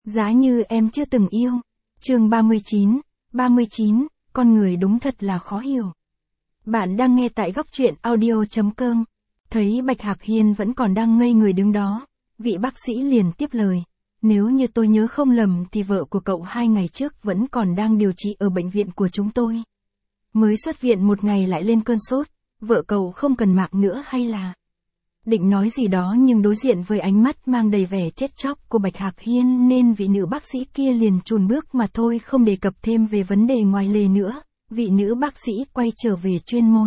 Giá như em chưa từng yêu. Chương 39, con người đúng thật là khó hiểu. Bạn đang nghe tại góc truyện audio.com. Thấy Bạch Hạc Hiên vẫn còn đang ngây người đứng đó, vị bác sĩ liền tiếp lời. Nếu như tôi nhớ không lầm thì vợ của cậu 2 ngày trước vẫn còn đang điều trị ở bệnh viện của chúng tôi. Mới xuất viện 1 ngày lại lên cơn sốt, vợ cậu không cần mạng nữa hay là... Định nói gì đó nhưng đối diện với ánh mắt mang đầy vẻ chết chóc của Bạch Hạc Hiên nên vị nữ bác sĩ kia liền chùn bước mà thôi không đề cập thêm về vấn đề ngoài lề nữa, vị nữ bác sĩ quay trở về chuyên môn.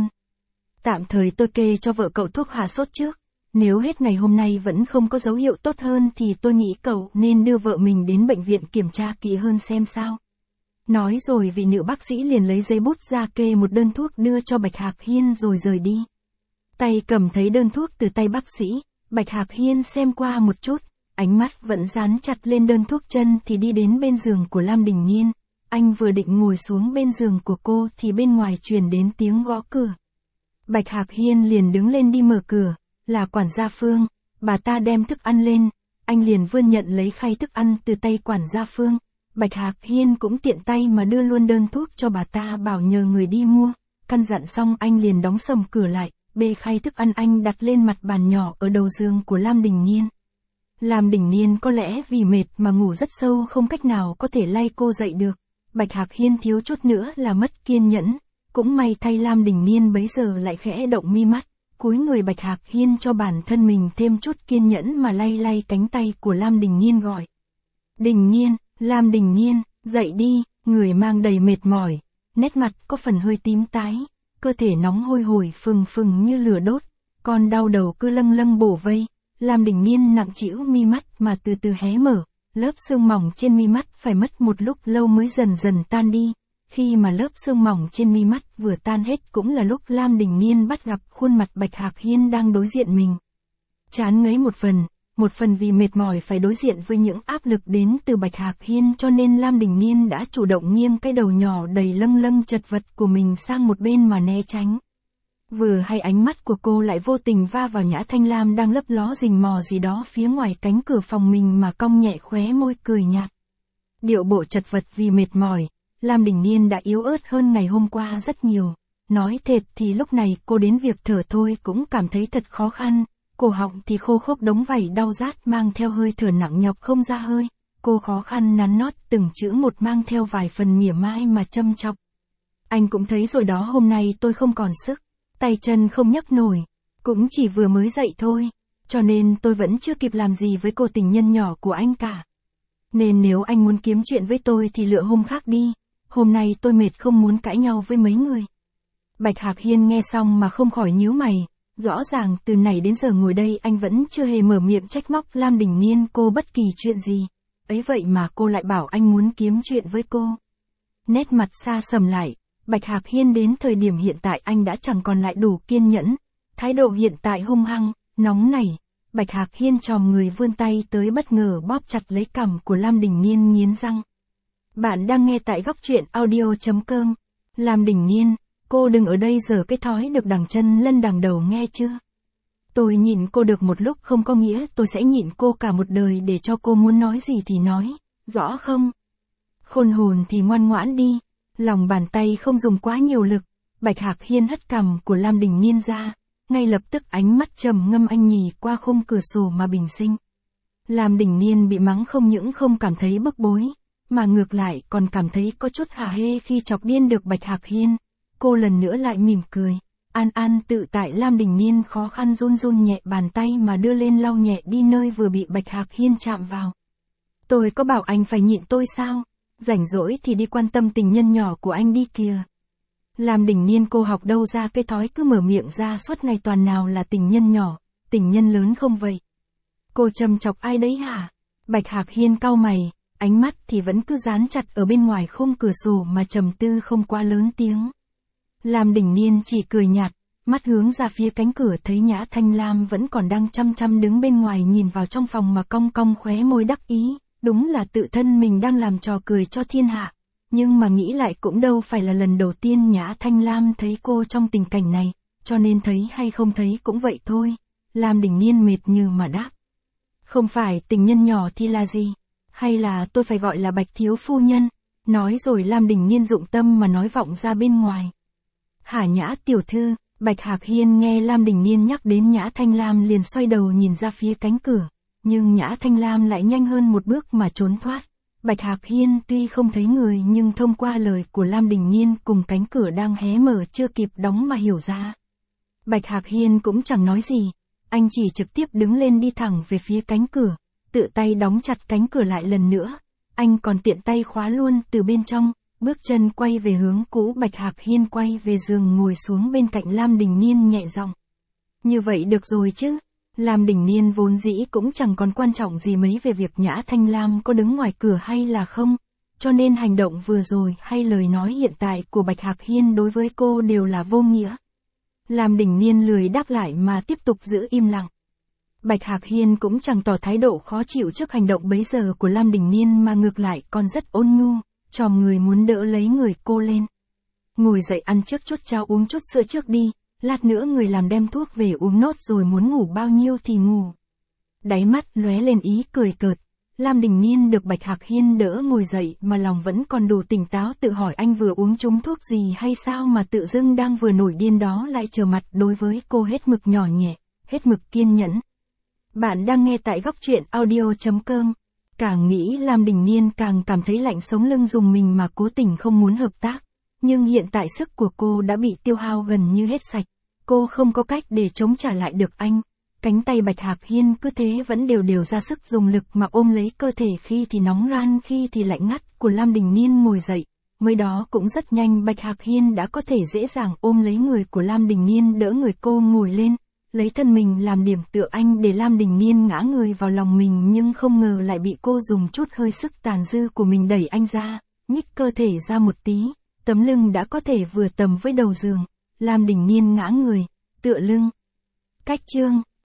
Tạm thời tôi kê cho vợ cậu thuốc hạ sốt trước, nếu hết ngày hôm nay vẫn không có dấu hiệu tốt hơn thì tôi nghĩ cậu nên đưa vợ mình đến bệnh viện kiểm tra kỹ hơn xem sao. Nói rồi vị nữ bác sĩ liền lấy giấy bút ra kê một đơn thuốc đưa cho Bạch Hạc Hiên rồi rời đi. Tay cầm thấy đơn thuốc từ tay bác sĩ, Bạch Hạc Hiên xem qua một chút, ánh mắt vẫn dán chặt lên đơn thuốc chân thì đi đến bên giường của Lam Đình Nhiên. Anh vừa định ngồi xuống bên giường của cô thì bên ngoài truyền đến tiếng gõ cửa. Bạch Hạc Hiên liền đứng lên đi mở cửa, là quản gia Phương, bà ta đem thức ăn lên, anh liền vươn nhận lấy khay thức ăn từ tay quản gia Phương. Bạch Hạc Hiên cũng tiện tay mà đưa luôn đơn thuốc cho bà ta bảo nhờ người đi mua, căn dặn xong anh liền đóng sầm cửa lại. Bê khay thức ăn anh đặt lên mặt bàn nhỏ ở đầu giường của Lam Đình Nhiên. Lam Đình Nhiên có lẽ vì mệt mà ngủ rất sâu không cách nào có thể lay cô dậy được. Bạch Hạc Hiên thiếu chút nữa là mất kiên nhẫn. Cũng may thay Lam Đình Nhiên bấy giờ lại khẽ động mi mắt. Cúi người Bạch Hạc Hiên cho bản thân mình thêm chút kiên nhẫn mà lay lay cánh tay của Lam Đình Nhiên gọi. Đình Nhiên, Lam Đình Nhiên, dậy đi, người mang đầy mệt mỏi. Nét mặt có phần hơi tím tái. Cơ thể nóng hôi hổi phừng phừng như lửa đốt, con đau đầu cứ lâng lâng bổ vây. Lam Đình Nhiên nặng trĩu mi mắt mà từ từ hé mở, lớp sương mỏng trên mi mắt phải mất một lúc lâu mới dần dần tan đi. Khi mà lớp sương mỏng trên mi mắt vừa tan hết cũng là lúc Lam Đình Nhiên bắt gặp khuôn mặt Bạch Hạc Hiên đang đối diện mình. Chán ngấy một phần vì mệt mỏi phải đối diện với những áp lực đến từ Bạch Hạc Hiên cho nên Lam Đình Nhiên đã chủ động nghiêng cái đầu nhỏ đầy lâng lâng chật vật của mình sang một bên mà né tránh. Vừa hay ánh mắt của cô lại vô tình va vào Nhã Thanh Lam đang lấp ló rình mò gì đó phía ngoài cánh cửa phòng mình mà cong nhẹ khóe môi cười nhạt. Điệu bộ chật vật vì mệt mỏi, Lam Đình Nhiên đã yếu ớt hơn ngày hôm qua rất nhiều. Nói thiệt thì lúc này cô đến việc thở thôi cũng cảm thấy thật khó khăn. Cổ họng thì khô khốc đống vảy đau rát mang theo hơi thở nặng nhọc không ra hơi. Cô khó khăn nắn nót từng chữ một mang theo vài phần mỉa mai mà châm chọc. Anh cũng thấy rồi đó, hôm nay tôi không còn sức, tay chân không nhấc nổi, cũng chỉ vừa mới dậy thôi, cho nên tôi vẫn chưa kịp làm gì với cô tình nhân nhỏ của anh cả. Nên nếu anh muốn kiếm chuyện với tôi thì lựa hôm khác đi, hôm nay tôi mệt không muốn cãi nhau với mấy người. Bạch Hạc Hiên nghe xong mà không khỏi nhíu mày. Rõ ràng từ nãy đến giờ ngồi đây anh vẫn chưa hề mở miệng trách móc Lam Đình Nhiên cô bất kỳ chuyện gì. Ấy vậy mà cô lại bảo anh muốn kiếm chuyện với cô. Nét mặt xa sầm lại, Bạch Hạc Hiên đến thời điểm hiện tại anh đã chẳng còn lại đủ kiên nhẫn. Thái độ hiện tại hung hăng, nóng nảy. Bạch Hạc Hiên chồm người vươn tay tới bất ngờ bóp chặt lấy cằm của Lam Đình Nhiên nghiến răng. Bạn đang nghe tại góc truyện audio.com. Lam Đình Nhiên, cô đừng ở đây giở cái thói được đằng chân lân đằng đầu nghe chưa? Tôi nhịn cô được một lúc không có nghĩa tôi sẽ nhịn cô cả một đời để cho cô muốn nói gì thì nói, rõ không? Khôn hồn thì ngoan ngoãn đi, lòng bàn tay không dùng quá nhiều lực. Bạch Hạc Hiên hất cằm của Lam Đình Nhiên ra, ngay lập tức ánh mắt trầm ngâm anh nhì qua khung cửa sổ mà bình sinh. Lam Đình Nhiên bị mắng không những không cảm thấy bức bối, mà ngược lại còn cảm thấy có chút hả hê khi chọc điên được Bạch Hạc Hiên. Cô lần nữa lại mỉm cười, an tự tại. Lam Đình Nhiên khó khăn run run nhẹ bàn tay mà đưa lên lau nhẹ đi nơi vừa bị Bạch Hạc Hiên chạm vào. Tôi có bảo anh phải nhịn tôi sao? Rảnh rỗi thì đi quan tâm tình nhân nhỏ của anh đi kìa. Lam Đình Nhiên cô học đâu ra cái thói cứ mở miệng ra suốt ngày toàn nào là tình nhân nhỏ, tình nhân lớn không vậy? Cô châm chọc ai đấy hả? Bạch Hạc Hiên cau mày, ánh mắt thì vẫn cứ dán chặt ở bên ngoài khung cửa sổ mà trầm tư không quá lớn tiếng. Lam Đình Nhiên chỉ cười nhạt, mắt hướng ra phía cánh cửa thấy Nhã Thanh Lam vẫn còn đang chăm chăm đứng bên ngoài nhìn vào trong phòng mà cong cong khóe môi đắc ý, đúng là tự thân mình đang làm trò cười cho thiên hạ. Nhưng mà nghĩ lại cũng đâu phải là lần đầu tiên Nhã Thanh Lam thấy cô trong tình cảnh này, cho nên thấy hay không thấy cũng vậy thôi. Lam Đình Nhiên mệt như mà đáp. Không phải tình nhân nhỏ thì là gì? Hay là tôi phải gọi là Bạch thiếu phu nhân? Nói rồi Lam Đình Nhiên dụng tâm mà nói vọng ra bên ngoài. Hả Nhã tiểu thư, Bạch Hạc Hiên nghe Lam Đình Nhiên nhắc đến Nhã Thanh Lam liền xoay đầu nhìn ra phía cánh cửa, nhưng Nhã Thanh Lam lại nhanh hơn một bước mà trốn thoát. Bạch Hạc Hiên tuy không thấy người nhưng thông qua lời của Lam Đình Nhiên cùng cánh cửa đang hé mở chưa kịp đóng mà hiểu ra. Bạch Hạc Hiên cũng chẳng nói gì, anh chỉ trực tiếp đứng lên đi thẳng về phía cánh cửa, tự tay đóng chặt cánh cửa lại lần nữa. Anh còn tiện tay khóa luôn từ bên trong, bước chân quay về hướng cũ. Bạch Hạc Hiên quay về giường ngồi xuống bên cạnh Lam Đình Nhiên nhẹ giọng. Như vậy được rồi chứ? Lam Đình Nhiên vốn dĩ cũng chẳng còn quan trọng gì mấy về việc Nhã Thanh Lam có đứng ngoài cửa hay là không, cho nên hành động vừa rồi hay lời nói hiện tại của Bạch Hạc Hiên đối với cô đều là vô nghĩa. Lam Đình Nhiên lười đáp lại mà tiếp tục giữ im lặng. Bạch Hạc Hiên cũng chẳng tỏ thái độ khó chịu trước hành động bấy giờ của Lam Đình Nhiên mà ngược lại còn rất ôn nhu, chòm người muốn đỡ lấy người cô lên. Ngồi dậy ăn trước chút cháo uống chút sữa trước đi, lát nữa người làm đem thuốc về uống nốt rồi muốn ngủ bao nhiêu thì ngủ. Đáy mắt lóe lên ý cười cợt, Lam Đình Nhiên được Bạch Hạc Hiên đỡ ngồi dậy mà lòng vẫn còn đủ tỉnh táo tự hỏi anh vừa uống trúng thuốc gì hay sao mà tự dưng đang vừa nổi điên đó lại trở mặt đối với cô hết mực nhỏ nhẹ, hết mực kiên nhẫn. Bạn đang nghe tại góc truyện audio.com. Càng nghĩ Lam Đình Nhiên càng cảm thấy lạnh sống lưng dùng mình mà cố tình không muốn hợp tác. Nhưng hiện tại sức của cô đã bị tiêu hao gần như hết sạch. Cô không có cách để chống trả lại được anh. Cánh tay Bạch Hạc Hiên cứ thế vẫn đều ra sức dùng lực mà ôm lấy cơ thể khi thì nóng ran khi thì lạnh ngắt của Lam Đình Nhiên ngồi dậy. Mới đó cũng rất nhanh Bạch Hạc Hiên đã có thể dễ dàng ôm lấy người của Lam Đình Nhiên đỡ người cô ngồi lên. Lấy thân mình làm điểm tựa anh để Lam Đình Nhiên ngã người vào lòng mình nhưng không ngờ lại bị cô dùng chút hơi sức tàn dư của mình đẩy anh ra, nhích cơ thể ra một tí, tấm lưng đã có thể vừa tầm với đầu giường. Lam Đình Nhiên ngã người, tựa lưng. Cách chương